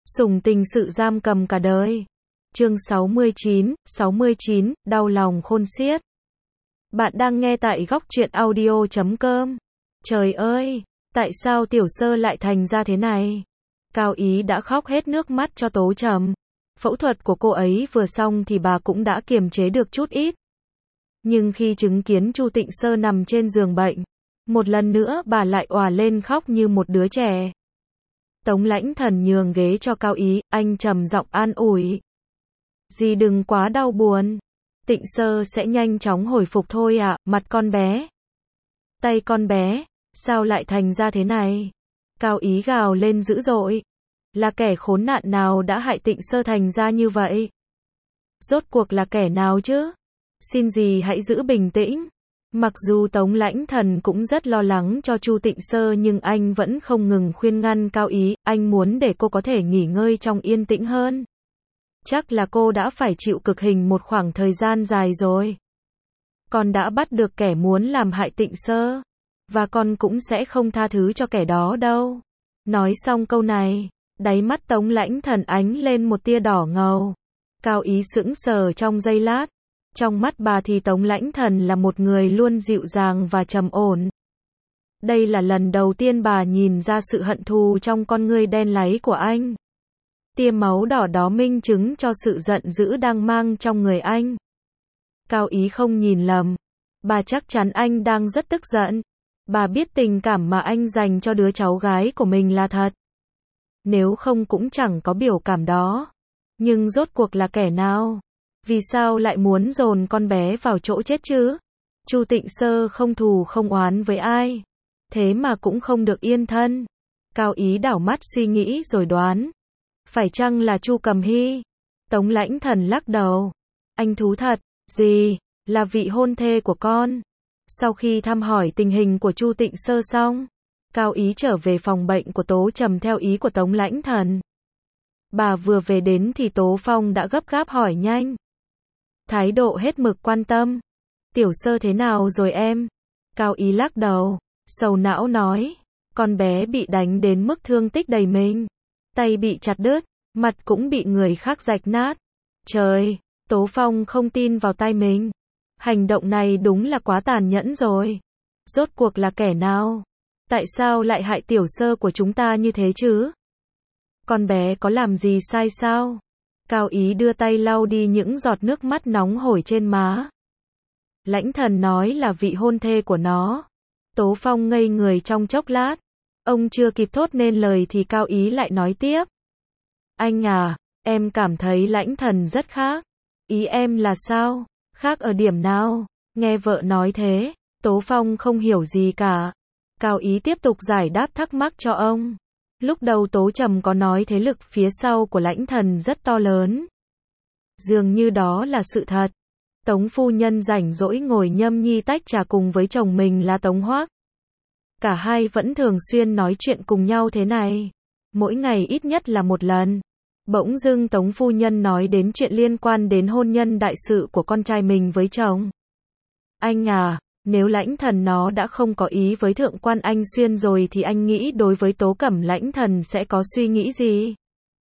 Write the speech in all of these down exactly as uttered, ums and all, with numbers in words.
Sủng tình sự giam cầm cả đời. Chương sáu mươi chín, sáu mươi chín, đau lòng khôn xiết. Bạn đang nghe tại góc truyện audio chấm com. Trời ơi, tại sao Tiểu Sơ lại thành ra thế này? Cao Ý đã khóc hết nước mắt cho Tố Trầm. Phẫu thuật của cô ấy vừa xong thì bà cũng đã kiềm chế được chút ít. Nhưng khi chứng kiến Chu Tịnh Sơ nằm trên giường bệnh, một lần nữa bà lại òa lên khóc như một đứa trẻ. Tống Lãnh Thần nhường ghế cho Cao Ý, anh trầm giọng an ủi. Dì đừng quá đau buồn. Tịnh Sơ sẽ nhanh chóng hồi phục thôi ạ, mặt con bé. Tay con bé, sao lại thành ra thế này? Cao Ý gào lên dữ dội. Là kẻ khốn nạn nào đã hại Tịnh Sơ thành ra như vậy? Rốt cuộc là kẻ nào chứ? Xin dì hãy giữ bình tĩnh. Mặc dù Tống Lãnh Thần cũng rất lo lắng cho Chu Tịnh Sơ nhưng anh vẫn không ngừng khuyên ngăn Cao Ý, anh muốn để cô có thể nghỉ ngơi trong yên tĩnh hơn. Chắc là cô đã phải chịu cực hình một khoảng thời gian dài rồi. Con đã bắt được kẻ muốn làm hại Tịnh Sơ, và con cũng sẽ không tha thứ cho kẻ đó đâu. Nói xong câu này, đáy mắt Tống Lãnh Thần ánh lên một tia đỏ ngầu. Cao Ý sững sờ trong giây lát. Trong mắt bà thì Tống Lãnh Thần là một người luôn dịu dàng và trầm ổn. Đây là lần đầu tiên bà nhìn ra sự hận thù trong con ngươi đen láy của anh. Tia máu đỏ đó minh chứng cho sự giận dữ đang mang trong người anh. Cao Ý không nhìn lầm. Bà chắc chắn anh đang rất tức giận. Bà biết tình cảm mà anh dành cho đứa cháu gái của mình là thật. Nếu không cũng chẳng có biểu cảm đó. Nhưng rốt cuộc là kẻ nào? Vì sao lại muốn dồn con bé vào chỗ chết chứ? Chu Tịnh Sơ không thù không oán với ai. Thế mà cũng không được yên thân. Cao Ý đảo mắt suy nghĩ rồi đoán. Phải chăng là Chu Cầm Hy? Tống Lãnh Thần lắc đầu. Anh thú thật, gì? Là vị hôn thê của con. Sau khi thăm hỏi tình hình của Chu Tịnh Sơ xong, Cao Ý trở về phòng bệnh của Tố Trầm theo ý của Tống Lãnh Thần. Bà vừa về đến thì Tố Phong đã gấp gáp hỏi nhanh. Thái độ hết mực quan tâm. Tiểu Sơ thế nào rồi em? Cao Ý lắc đầu, sầu não nói. Con bé bị đánh đến mức thương tích đầy mình. Tay bị chặt đứt, mặt cũng bị người khác rạch nát. Trời, Tố Phong không tin vào tai mình. Hành động này đúng là quá tàn nhẫn rồi. Rốt cuộc là kẻ nào? Tại sao lại hại Tiểu Sơ của chúng ta như thế chứ? Con bé có làm gì sai sao? Cao Ý đưa tay lau đi những giọt nước mắt nóng hổi trên má. Lãnh Thần nói là vị hôn thê của nó. Tố Phong ngây người trong chốc lát. Ông chưa kịp thốt nên lời thì Cao Ý lại nói tiếp. Anh à, em cảm thấy Lãnh Thần rất khác. Ý em là sao? Khác ở điểm nào? Nghe vợ nói thế, Tố Phong không hiểu gì cả. Cao Ý tiếp tục giải đáp thắc mắc cho ông. Lúc đầu Tố Trầm có nói thế lực phía sau của Lãnh Thần rất to lớn. Dường như đó là sự thật. Tống phu nhân rảnh rỗi ngồi nhâm nhi tách trà cùng với chồng mình là Tống Hoác. Cả hai vẫn thường xuyên nói chuyện cùng nhau thế này. Mỗi ngày ít nhất là một lần. Bỗng dưng Tống phu nhân nói đến chuyện liên quan đến hôn nhân đại sự của con trai mình với chồng. Anh à, nếu Lãnh Thần nó đã không có ý với Thượng quan Anh Xuyên rồi thì anh nghĩ đối với Tố Cẩm Lãnh Thần sẽ có suy nghĩ gì?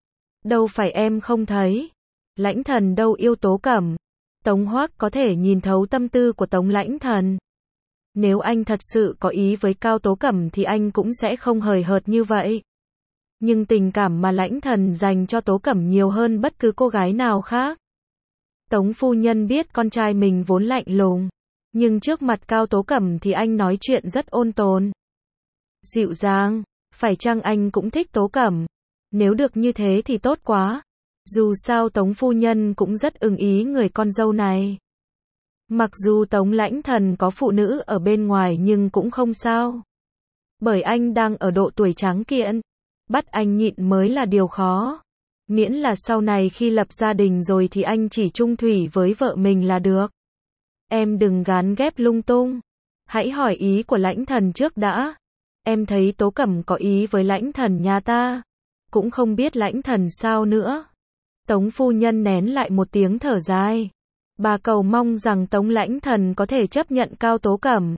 Đâu phải em không thấy. Lãnh Thần đâu yêu Tố Cẩm. Tống Hoác có thể nhìn thấu tâm tư của Tống Lãnh Thần. Nếu anh thật sự có ý với Cao Tố Cẩm thì anh cũng sẽ không hời hợt như vậy. Nhưng tình cảm mà Lãnh Thần dành cho Tố Cẩm nhiều hơn bất cứ cô gái nào khác. Tống phu nhân biết con trai mình vốn lạnh lùng. Nhưng trước mặt Cao Tố Cẩm thì anh nói chuyện rất ôn tồn. Dịu dàng, phải chăng anh cũng thích Tố Cẩm? Nếu được như thế thì tốt quá. Dù sao Tống phu nhân cũng rất ưng ý người con dâu này. Mặc dù Tống Lãnh Thần có phụ nữ ở bên ngoài nhưng cũng không sao. Bởi anh đang ở độ tuổi tráng kiện. Bắt anh nhịn mới là điều khó. Miễn là sau này khi lập gia đình rồi thì anh chỉ chung thủy với vợ mình là được. Em đừng gán ghép lung tung. Hãy hỏi ý của Lãnh Thần trước đã. Em thấy Tố Cẩm có ý với Lãnh Thần nhà ta. Cũng không biết Lãnh Thần sao nữa. Tống phu nhân nén lại một tiếng thở dài. Bà cầu mong rằng Tống Lãnh Thần có thể chấp nhận Cao Tố Cẩm.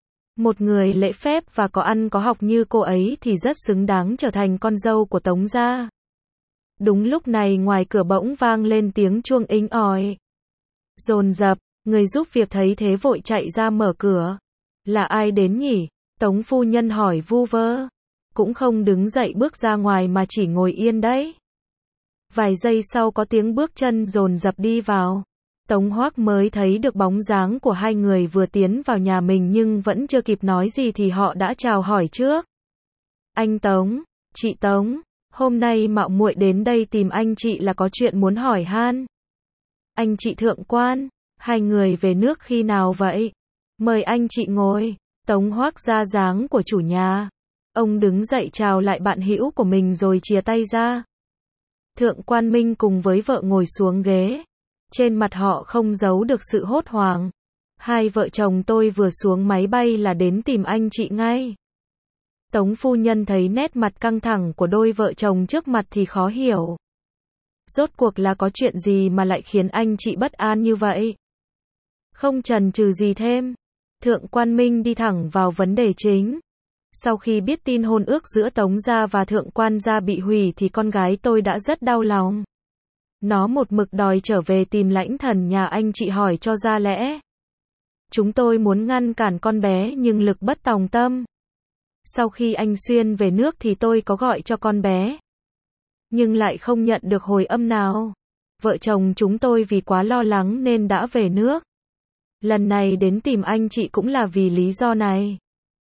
Một người lễ phép và có ăn có học như cô ấy thì rất xứng đáng trở thành con dâu của Tống gia. Đúng lúc này ngoài cửa bỗng vang lên tiếng chuông inh ỏi. Dồn dập, người giúp việc thấy thế vội chạy ra mở cửa. Là ai đến nhỉ? Tống phu nhân hỏi vu vơ. Cũng không đứng dậy bước ra ngoài mà chỉ ngồi yên đấy. Vài giây sau có tiếng bước chân dồn dập đi vào. Tống Hoác mới thấy được bóng dáng của hai người vừa tiến vào nhà mình nhưng vẫn chưa kịp nói gì thì họ đã chào hỏi trước. Anh Tống, chị Tống, hôm nay mạo muội đến đây tìm anh chị là có chuyện muốn hỏi han. Anh chị thượng quan, hai người về nước khi nào vậy? Mời anh chị ngồi. Tống Hoác ra dáng của chủ nhà. Ông đứng dậy chào lại bạn hữu của mình rồi chìa tay ra. Thượng quan Minh cùng với vợ ngồi xuống ghế. Trên mặt họ không giấu được sự hốt hoảng. Hai vợ chồng tôi vừa xuống máy bay là đến tìm anh chị ngay. Tống phu nhân thấy nét mặt căng thẳng của đôi vợ chồng trước mặt thì khó hiểu. Rốt cuộc là có chuyện gì mà lại khiến anh chị bất an như vậy? Không chần chừ gì thêm, Thượng quan Minh đi thẳng vào vấn đề chính. Sau khi biết tin hôn ước giữa Tống gia và Thượng quan gia bị hủy thì con gái tôi đã rất đau lòng. Nó một mực đòi trở về tìm lãnh thần nhà anh chị hỏi cho ra lẽ. Chúng tôi muốn ngăn cản con bé nhưng lực bất tòng tâm. Sau khi anh Xuyên về nước thì tôi có gọi cho con bé. Nhưng lại không nhận được hồi âm nào. Vợ chồng chúng tôi vì quá lo lắng nên đã về nước. Lần này đến tìm anh chị cũng là vì lý do này.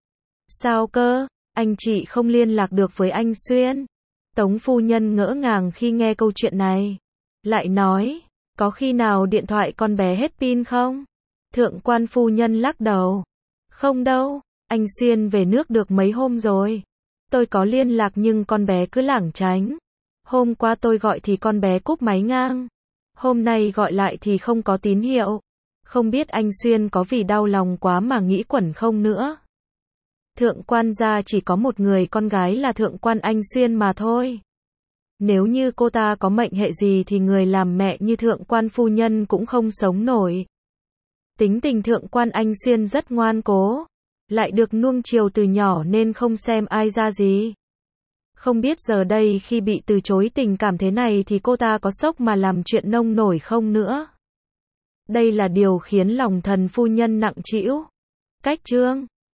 Sao cơ? Anh chị không liên lạc được với anh Xuyên? Tống phu nhân ngỡ ngàng khi nghe câu chuyện này. Lại nói, có khi nào điện thoại con bé hết pin không? Thượng quan phu nhân lắc đầu. Không đâu, anh Xuyên về nước được mấy hôm rồi. Tôi có liên lạc nhưng con bé cứ lảng tránh. Hôm qua tôi gọi thì con bé cúp máy ngang. Hôm nay gọi lại thì không có tín hiệu. Không biết anh Xuyên có vì đau lòng quá mà nghĩ quẩn không nữa. Thượng quan gia chỉ có một người con gái là Thượng quan anh Xuyên mà thôi. Nếu như cô ta có mệnh hệ gì thì người làm mẹ như Thượng quan phu nhân cũng không sống nổi. Tính tình Thượng quan anh Xuyên rất ngoan cố. Lại được nuông chiều từ nhỏ nên không xem ai ra gì. Không biết giờ đây khi bị từ chối tình cảm thế này thì cô ta có sốc mà làm chuyện nông nổi không nữa. Đây là điều khiến lòng thần phu nhân nặng trĩu. Cách chương